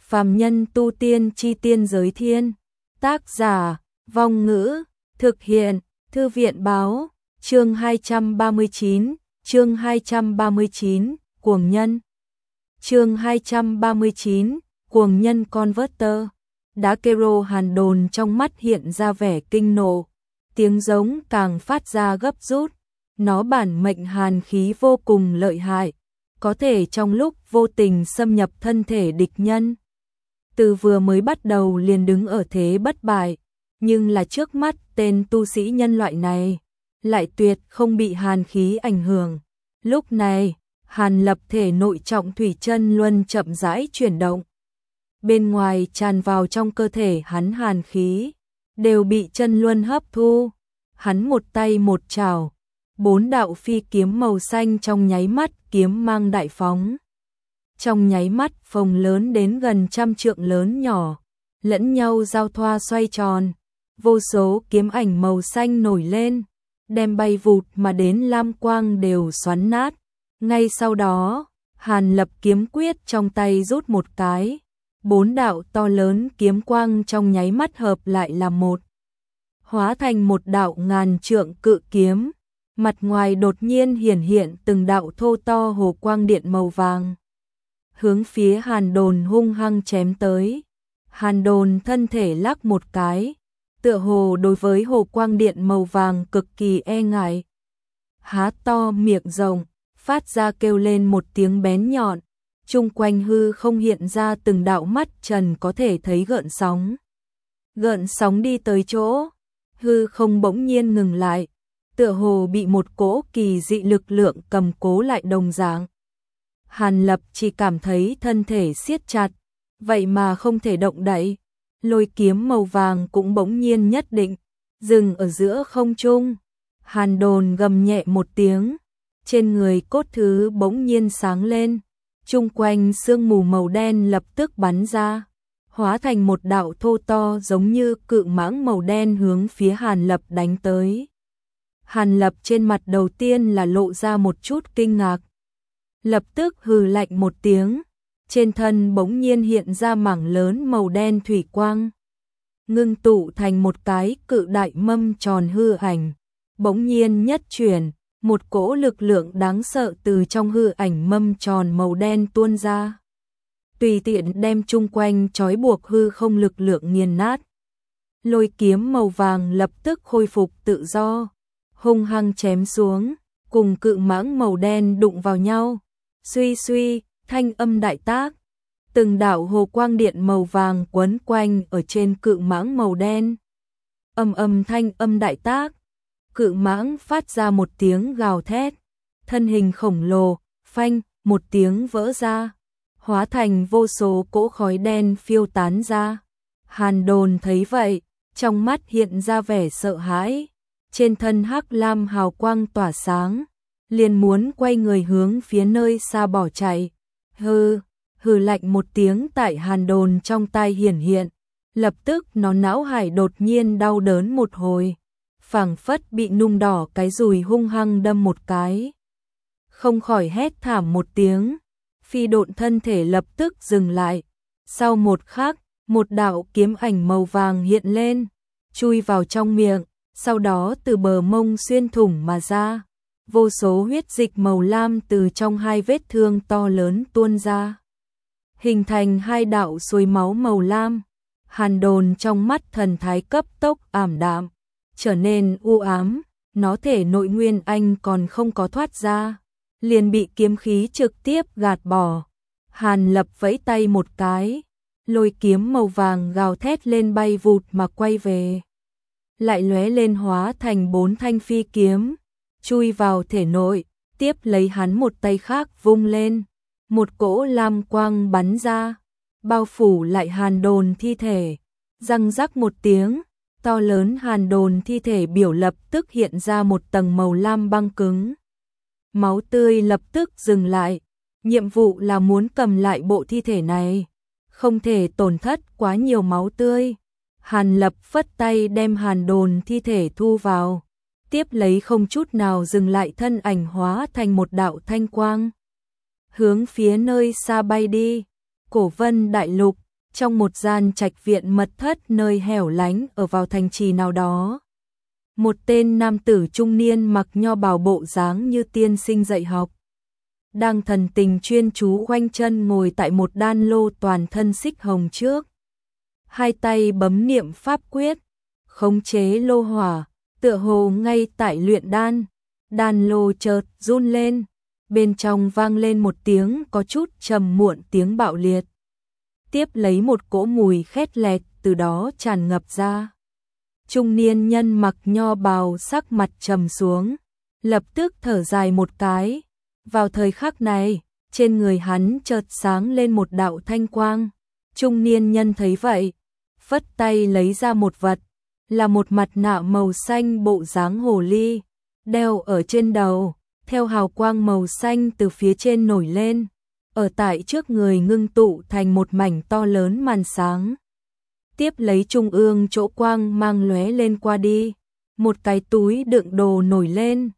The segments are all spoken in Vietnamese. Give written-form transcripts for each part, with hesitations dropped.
Phàm nhân tu tiên chi tiên giới thiên. Tác giả, Vong Ngữ, thực hiện, Thư viện báo, chương 239, Cuồng nhân. Chương 239, Cuồng nhân Converter. Đá-kero hàn đồn trong mắt hiện ra vẻ kinh nộ, tiếng giống càng phát ra gấp rút, nó bản mệnh hàn khí vô cùng lợi hại, có thể trong lúc vô tình xâm nhập thân thể địch nhân. Từ vừa mới bắt đầu liền đứng ở thế bất bại, nhưng là trước mắt tên tu sĩ nhân loại này lại tuyệt không bị hàn khí ảnh hưởng. Lúc này, Hàn Lập thể nội trọng thủy chân luân chậm rãi chuyển động. Bên ngoài tràn vào trong cơ thể hắn hàn khí, đều bị chân luân hấp thu. Hắn một tay một chảo, 4 đạo phi kiếm màu xanh trong nháy mắt kiếm mang đại phóng. Trong nháy mắt phồng lớn đến gần 100 trượng lớn nhỏ, lẫn nhau giao thoa xoay tròn, vô số kiếm ảnh màu xanh nổi lên, đem bay vụt mà đến lam quang đều xoắn nát. Ngay sau đó, Hàn Lập kiếm quyết trong tay rút một cái, 4 đạo to lớn kiếm quang trong nháy mắt hợp lại là một, hóa thành một đạo ngàn trượng cự kiếm, mặt ngoài đột nhiên hiển hiện từng đạo thô to hồ quang điện màu vàng, hướng phía Hàn Đồn hung hăng chém tới. Hàn Đồn thân thể lắc một cái, tựa hồ đối với hồ quang điện màu vàng cực kỳ e ngại, há to miệng rộng, phát ra kêu lên một tiếng bén nhọn, chung quanh hư không hiện ra từng đạo mắt trần có thể thấy gợn sóng. Gợn sóng đi tới chỗ, hư không bỗng nhiên ngừng lại, tựa hồ bị một cỗ kỳ dị lực lượng cầm cố lại đồng dạng. Hàn Lập chỉ cảm thấy thân thể siết chặt, vậy mà không thể động đậy. Lôi kiếm màu vàng cũng bỗng nhiên nhất định, dừng ở giữa không trung. Hàn Đồn gầm nhẹ một tiếng, trên người cốt thứ bỗng nhiên sáng lên, chung quanh sương mù màu đen lập tức bắn ra, hóa thành một đạo thô to giống như cự mãng màu đen hướng phía Hàn Lập đánh tới. Hàn Lập trên mặt đầu tiên là lộ ra một chút kinh ngạc, lập tức hừ lạnh một tiếng, trên thân bỗng nhiên hiện ra mảng lớn màu đen thủy quang, ngưng tụ thành một cái cự đại mâm tròn hư ảnh, bỗng nhiên nhất chuyển, một cỗ lực lượng đáng sợ từ trong hư ảnh mâm tròn màu đen tuôn ra, tùy tiện đem chung quanh trói buộc hư không lực lượng nghiền nát. Lôi kiếm màu vàng lập tức khôi phục tự do, hung hăng chém xuống, cùng cự mãng màu đen đụng vào nhau. Suy suy, thanh âm đại tác, từng đạo hồ quang điện màu vàng quấn quanh ở trên cự mãng màu đen. Thanh âm đại tác, cự mãng phát ra một tiếng gào thét, thân hình khổng lồ, phanh, một tiếng vỡ ra, hóa thành vô số cỗ khói đen phiêu tán ra. Hàn Đồn thấy vậy, trong mắt hiện ra vẻ sợ hãi, trên thân hắc lam hào quang tỏa sáng, liền muốn quay người hướng phía nơi xa bỏ chạy. Hừ lạnh một tiếng tại Hàn Đồn trong tai hiển hiện, lập tức nó não hải đột nhiên đau đớn một hồi, phảng phất bị nung đỏ cái dùi hung hăng đâm một cái. Không khỏi hét thảm một tiếng, phi độn thân thể lập tức dừng lại. Sau một khắc, một đạo kiếm ảnh màu vàng hiện lên, chui vào trong miệng, sau đó từ bờ mông xuyên thủng mà ra. Vô số huyết dịch màu lam từ trong hai vết thương to lớn tuôn ra, hình thành hai đạo suối máu màu lam. Hàn Đồn trong mắt thần thái cấp tốc ảm đạm, trở nên u ám, nó thể nội nguyên anh còn không có thoát ra, liền bị kiếm khí trực tiếp gạt bỏ. Hàn Lập vẫy tay một cái, lôi kiếm màu vàng gào thét lên bay vụt mà quay về, lại lóe lên hóa thành 4 thanh phi kiếm, chui vào thể nội, tiếp lấy hắn một tay khác vung lên, một cỗ lam quang bắn ra, bao phủ lại Hàn Đồn thi thể. Răng rắc một tiếng, to lớn Hàn Đồn thi thể biểu lập tức hiện ra một tầng màu lam băng cứng. Máu tươi lập tức dừng lại, nhiệm vụ là muốn cầm lại bộ thi thể này, không thể tổn thất quá nhiều máu tươi. Hàn Lập phất tay đem Hàn Đồn thi thể thu vào, tiếp lấy không chút nào dừng lại thân ảnh hóa thành một đạo thanh quang, hướng phía nơi xa bay đi. Cổ Vân Đại Lục, trong một gian trạch viện mật thất nơi hẻo lánh ở vào thành trì nào đó. Một tên nam tử trung niên mặc nho bào bộ dáng như tiên sinh dạy học, đang thần tình chuyên chú khoanh chân ngồi tại một đan lô toàn thân xích hồng trước. Hai tay bấm niệm pháp quyết, khống chế lô hỏa, tựa hồ ngay tại luyện đan. Đan lô chợt run lên, bên trong vang lên một tiếng có chút trầm muộn tiếng bạo liệt. Tiếp lấy một cỗ mùi khét lẹt từ đó tràn ngập ra. Trung niên nhân mặc nho bào sắc mặt trầm xuống, lập tức thở dài một cái. Vào thời khắc này, trên người hắn chợt sáng lên một đạo thanh quang. Trung niên nhân thấy vậy, phất tay lấy ra một vật, là một mặt nạ màu xanh bộ dáng hồ ly, đeo ở trên đầu, theo hào quang màu xanh từ phía trên nổi lên, ở tại trước người ngưng tụ thành một mảnh to lớn màn sáng. Tiếp lấy trung ương chỗ quang mang lóe lên qua đi, một cái túi đựng đồ nổi lên.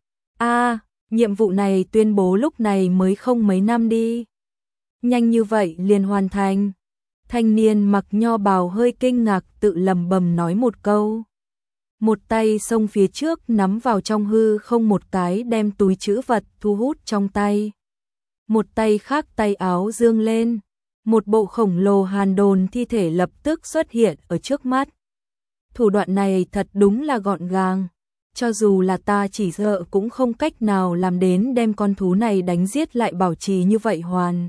Nhiệm vụ này tuyên bố lúc này mới không mấy năm đi. Nhanh như vậy liền hoàn thành. Thanh niên mặc nho bào hơi kinh ngạc tự lẩm bẩm nói một câu. Một tay xông phía trước nắm vào trong hư không một cái đem túi trữ vật thu hút trong tay. Một tay khác tay áo dương lên. Một bộ khổng lồ hàn đồn thi thể lập tức xuất hiện ở trước mắt. Thủ đoạn này thật đúng là gọn gàng. Cho dù là ta chỉ sợ cũng không cách nào làm đến đem con thú này đánh giết lại bảo trì như vậy hoàn.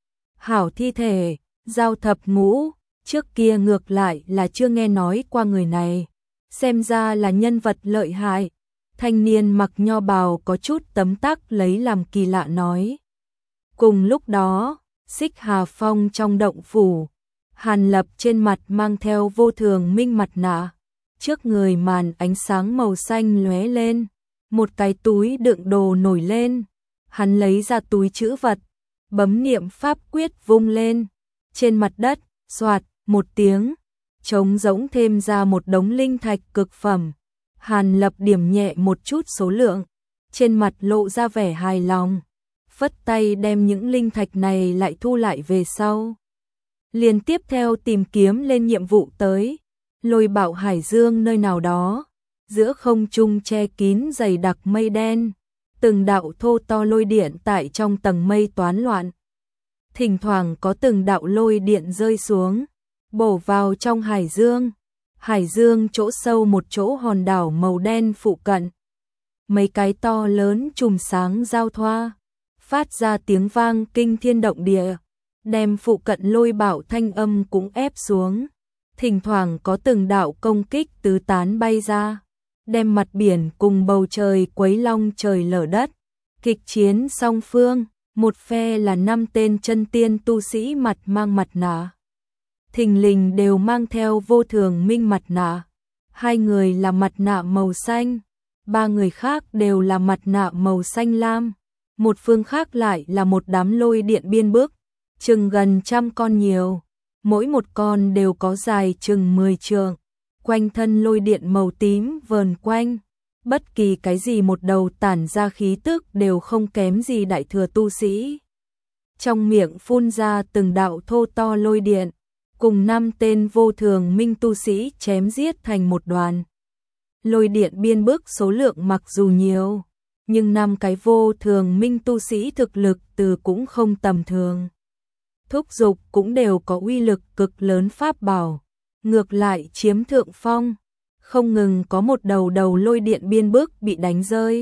Hảo thi thể, Giao Thập Ngũ, trước kia ngược lại là chưa nghe nói qua người này. Xem ra là nhân vật lợi hại. Thanh niên mặc nho bào có chút tấm tắc lấy làm kỳ lạ nói. Cùng lúc đó, Xích Hà Phong trong động phủ, Hàn Lập trên mặt mang theo vô thường minh mặt nạ. Trước người màn ánh sáng màu xanh lóe lên, một cái túi đựng đồ nổi lên. Hắn lấy ra túi trữ vật, bấm niệm pháp quyết vung lên. Trên mặt đất, xoạt, một tiếng, trống rỗng thêm ra một đống linh thạch cực phẩm. Hàn Lập điểm nhẹ một chút số lượng, trên mặt lộ ra vẻ hài lòng. Phất tay đem những linh thạch này lại thu lại về sau. Liền tiếp theo tìm kiếm lên nhiệm vụ tới. Lôi Bạo Hải Dương nơi nào đó, giữa không trung che kín dày đặc mây đen, từng đạo thô to lôi điện tại trong tầng mây toán loạn. Thỉnh thoảng có từng đạo lôi điện rơi xuống, bổ vào trong hải dương. Hải dương chỗ sâu một chỗ hòn đảo màu đen phụ cận. Mấy cái to lớn chùm sáng giao thoa, phát ra tiếng vang kinh thiên động địa, đem phụ cận lôi bạo thanh âm cũng ép xuống. Thỉnh thoảng có từng đạo công kích tứ tán bay ra, đem mặt biển cùng bầu trời quấy long trời lở đất. Kịch chiến song phương, một phe là 5 tên chân tiên tu sĩ mặt mang mặt nạ. Thình lình đều mang theo vô thường minh mặt nạ. 2 người là mặt nạ màu xanh, 3 người khác đều là mặt nạ màu xanh lam. Một phương khác lại là một đám lôi điện biên bức, chừng gần 100 con nhiều. Mỗi một con đều có dài chừng 10 trượng, quanh thân lôi điện màu tím vờn quanh, bất kỳ cái gì một đầu tản ra khí tức đều không kém gì đại thừa tu sĩ. Trong miệng phun ra từng đạo thô to lôi điện, cùng 5 tên vô thường minh tu sĩ chém giết thành một đoàn. Lôi điện biên bức số lượng mặc dù nhiều, nhưng 5 cái vô thường minh tu sĩ thực lực từ cũng không tầm thường. Thúc dục cũng đều có uy lực cực lớn pháp bảo, ngược lại chiếm thượng phong, không ngừng có một đầu lôi điện biên bức bị đánh rơi.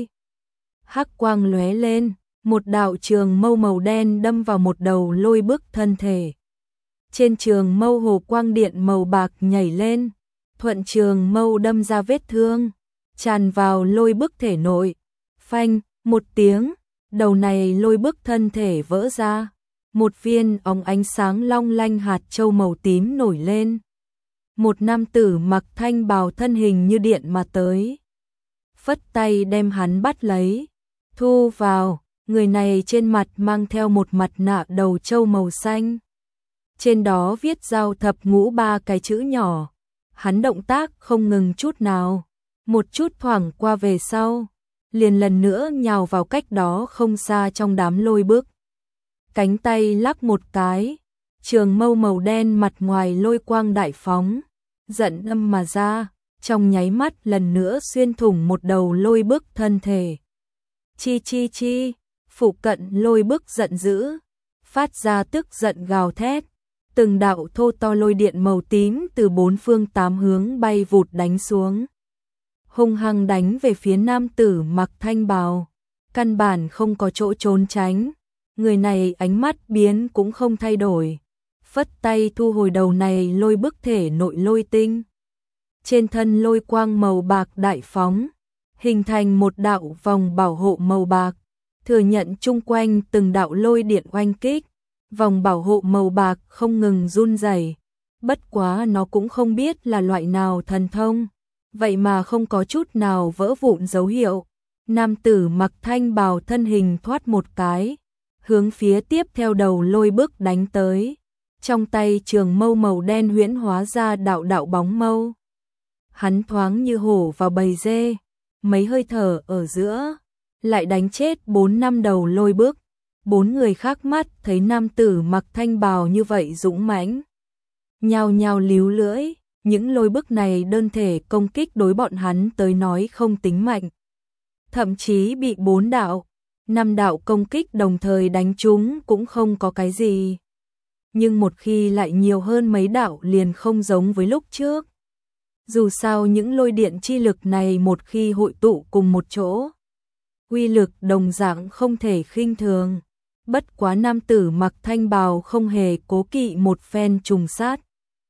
Hắc quang lóe lên, một đạo trường mâu màu đen đâm vào một đầu lôi bức thân thể. Trên trường mâu hồ quang điện màu bạc nhảy lên, thuận trường mâu đâm ra vết thương, tràn vào lôi bức thể nội. Phanh, một tiếng, đầu này lôi bức thân thể vỡ ra. Một viên óng ánh sáng long lanh hạt châu màu tím nổi lên. Một nam tử mặc thanh bào thân hình như điện mà tới. Phất tay đem hắn bắt lấy, thu vào. Người này trên mặt mang theo một mặt nạ đầu trâu màu xanh. Trên đó viết Giao Thập Ngũ 3 cái chữ nhỏ. Hắn động tác không ngừng chút nào, một chút thoảng qua về sau, liền lần nữa nhào vào cách đó không xa trong đám lôi bức. Cánh tay lắc một cái, trường mâu màu đen mặt ngoài lôi quang đại phóng, giận âm mà ra, trong nháy mắt lần nữa xuyên thủng một đầu lôi bức thân thể. Chi chi chi, phụ cận lôi bức giận dữ, phát ra tức giận gào thét, từng đạo thô to lôi điện màu tím từ bốn phương tám hướng bay vụt đánh xuống, hung hăng đánh về phía nam tử mặc thanh bào, căn bản không có chỗ trốn tránh, người này ánh mắt biến cũng không thay đổi, phất tay thu hồi đầu này lôi bức thể nội lôi tinh. Trên thân lôi quang màu bạc đại phóng, hình thành một đạo vòng bảo hộ màu bạc, thừa nhận chung quanh từng đạo lôi điện oanh kích, vòng bảo hộ màu bạc không ngừng run rẩy, bất quá nó cũng không biết là loại nào thần thông, vậy mà không có chút nào vỡ vụn dấu hiệu. Nam tử mặc thanh bào thân hình thoát một cái, hướng phía tiếp theo đầu lôi bức đánh tới, trong tay trường mâu màu đen huyễn hóa ra đạo đạo bóng mâu. Hắn thoáng như hổ vào bầy dê, mấy hơi thở ở giữa, lại đánh chết 4-5 đầu lôi bức. 4 người khác mắt thấy nam tử mặc thanh bào như vậy dũng mãnh, nhao nhao líu lưỡi, những lôi bức này đơn thể công kích đối bọn hắn tới nói không tính mạnh. Thậm chí bị 4 đạo, 5 đạo công kích đồng thời đánh trúng cũng không có cái gì. Nhưng một khi lại nhiều hơn mấy đạo liền không giống với lúc trước. Dù sao những lôi điện chi lực này một khi hội tụ cùng một chỗ, uy lực đồng dạng không thể khinh thường. Bất quá nam tử mặc thanh bào không hề cố kỵ một phen trùng sát,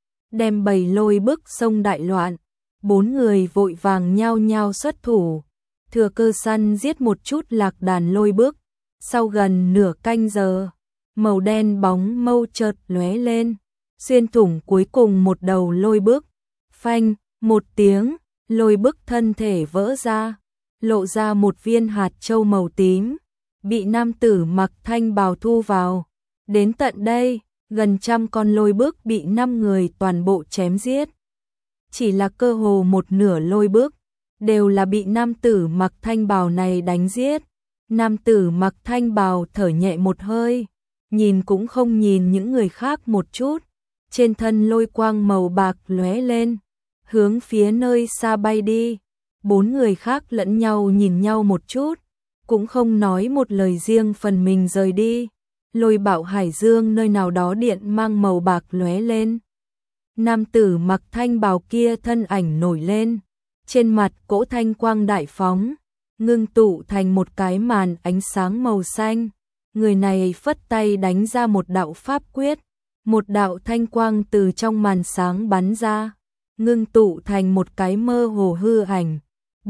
đem bầy lôi bức sông đại loạn, 4 người vội vàng nhao nhao xuất thủ, thừa cơ săn giết một chút lạc đàn lôi bức. Sau gần nửa canh giờ, màu đen bóng mâu chợt lóe lên, xuyên thủng cuối cùng một đầu lôi bức. Phanh, một tiếng, lôi bức thân thể vỡ ra, lộ ra một viên hạt châu màu tím, bị nam tử mặc thanh bào thu vào. Đến tận đây, gần 100 con lôi bức bị 5 người toàn bộ chém giết. Chỉ là cơ hồ một nửa lôi bức đều là bị nam tử mặc thanh bào này đánh giết. Nam tử mặc thanh bào thở nhẹ một hơi, nhìn cũng không nhìn những người khác một chút, trên thân lôi quang màu bạc lóe lên, hướng phía nơi xa bay đi. 4 người khác lẫn nhau nhìn nhau một chút, cũng không nói một lời, riêng phần mình rời đi. Lôi Bảo Hải Dương nơi nào đó điện mang màu bạc lóe lên. Nam tử mặc thanh bào kia thân ảnh nổi lên, trên mặt cỗ thanh quang đại phóng, ngưng tụ thành một cái màn ánh sáng màu xanh. Người này phất tay đánh ra một đạo pháp quyết, một đạo thanh quang từ trong màn sáng bắn ra, ngưng tụ thành một cái mơ hồ hư ảnh.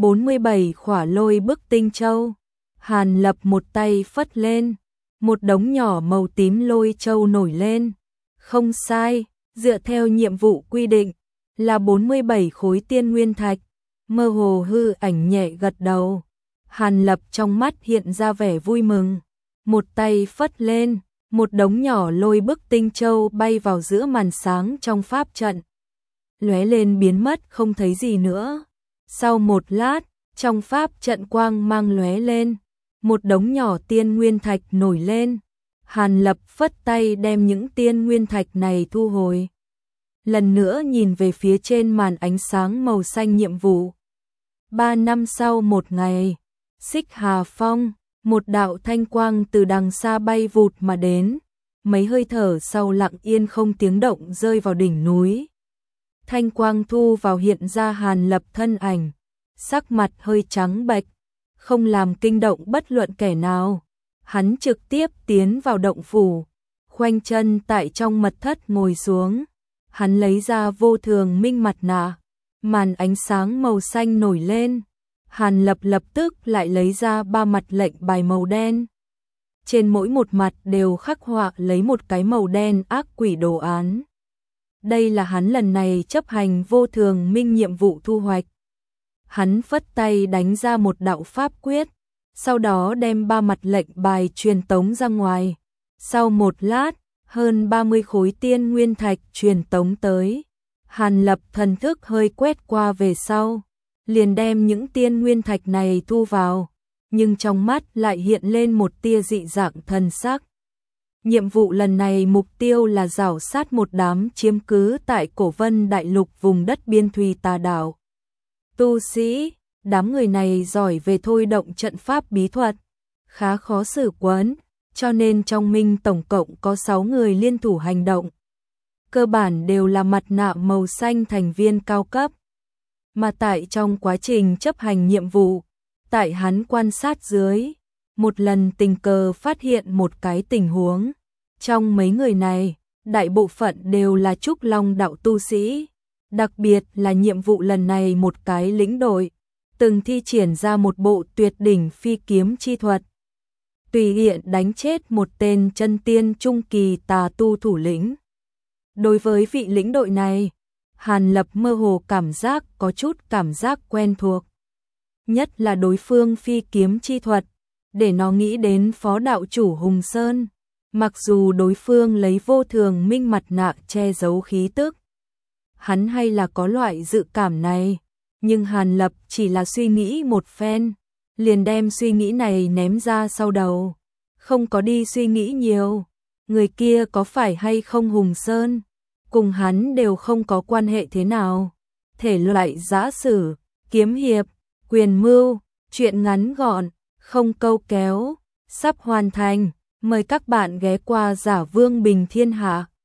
47 khỏa lôi bức tinh châu. Hàn Lập một tay phất lên, một đống nhỏ màu tím lôi châu nổi lên. Không sai, dựa theo nhiệm vụ quy định, là 47 khối tiên nguyên thạch. Mơ hồ hư ảnh nhẹ gật đầu. Hàn Lập trong mắt hiện ra vẻ vui mừng, một tay phất lên, một đống nhỏ lôi bức tinh châu bay vào giữa màn sáng trong pháp trận, lóe lên biến mất không thấy gì nữa. Sau một lát, trong pháp trận quang mang lóe lên, một đống nhỏ tiên nguyên thạch nổi lên. Hàn Lập phất tay đem những tiên nguyên thạch này thu hồi. Lần nữa nhìn về phía trên màn ánh sáng màu xanh nhiệm vụ. 3 năm sau một ngày, Xích Hà Phong, một đạo thanh quang từ đằng xa bay vụt mà đến, mấy hơi thở sau lặng yên không tiếng động rơi vào đỉnh núi. Thanh quang thu vào hiện ra Hàn Lập thân ảnh, sắc mặt hơi trắng bệch, không làm kinh động bất luận kẻ nào. Hắn trực tiếp tiến vào động phủ, khoanh chân tại trong mật thất ngồi xuống. Hắn lấy ra vô thường minh mặt nạ, màn ánh sáng màu xanh nổi lên. Hàn Lập lập tức lại lấy ra 3 mặt lệnh bài màu đen. Trên mỗi một mặt đều khắc họa lấy một cái màu đen ác quỷ đồ án. Đây là hắn lần này chấp hành vô thường minh nhiệm vụ thu hoạch. Hắn phất tay đánh ra một đạo pháp quyết, sau đó đem 3 mặt lệnh bài truyền tống ra ngoài. Sau một lát, hơn 30 khối tiên nguyên thạch truyền tống tới. Hàn Lập thần thức hơi quét qua về sau, liền đem những tiên nguyên thạch này thu vào, nhưng trong mắt lại hiện lên một tia dị dạng thần sắc. Nhiệm vụ lần này mục tiêu là rảo sát một đám chiếm cứ tại Cổ Vân Đại Lục vùng đất biên thùy tà đảo. Tu sĩ, đám người này giỏi về thôi động trận pháp bí thuật, khá khó xử quấn, cho nên trong Minh tổng cộng có 6 người liên thủ hành động. Cơ bản đều là mặt nạ màu xanh thành viên cao cấp. Mà tại trong quá trình chấp hành nhiệm vụ, tại hắn quan sát dưới, một lần tình cờ phát hiện một cái tình huống. Trong mấy người này, đại bộ phận đều là Trúc Long đạo tu sĩ. Đặc biệt là nhiệm vụ lần này một cái lĩnh đội, từng thi triển ra một bộ tuyệt đỉnh phi kiếm chi thuật. Tùy tiện đánh chết một tên chân tiên trung kỳ tà tu thủ lĩnh. Đối với vị lĩnh đội này, Hàn Lập mơ hồ cảm giác có chút cảm giác quen thuộc. Nhất là đối phương phi kiếm chi thuật, để nó nghĩ đến phó đạo chủ Hùng Sơn. Mặc dù đối phương lấy vô thường minh mặt nạ che giấu khí tức, hắn hay là có loại dự cảm này, nhưng Hàn Lập chỉ là suy nghĩ một phen, liền đem suy nghĩ này ném ra sau đầu, không có đi suy nghĩ nhiều. Người kia có phải hay không Hùng Sơn, cùng hắn đều không có quan hệ thế nào. Thể loại giã sử, kiếm hiệp, quyền mưu, truyện ngắn gọn, không câu kéo, sắp hoàn thành. Mời các bạn ghé qua Giả Vương Bình Thiên Hạ.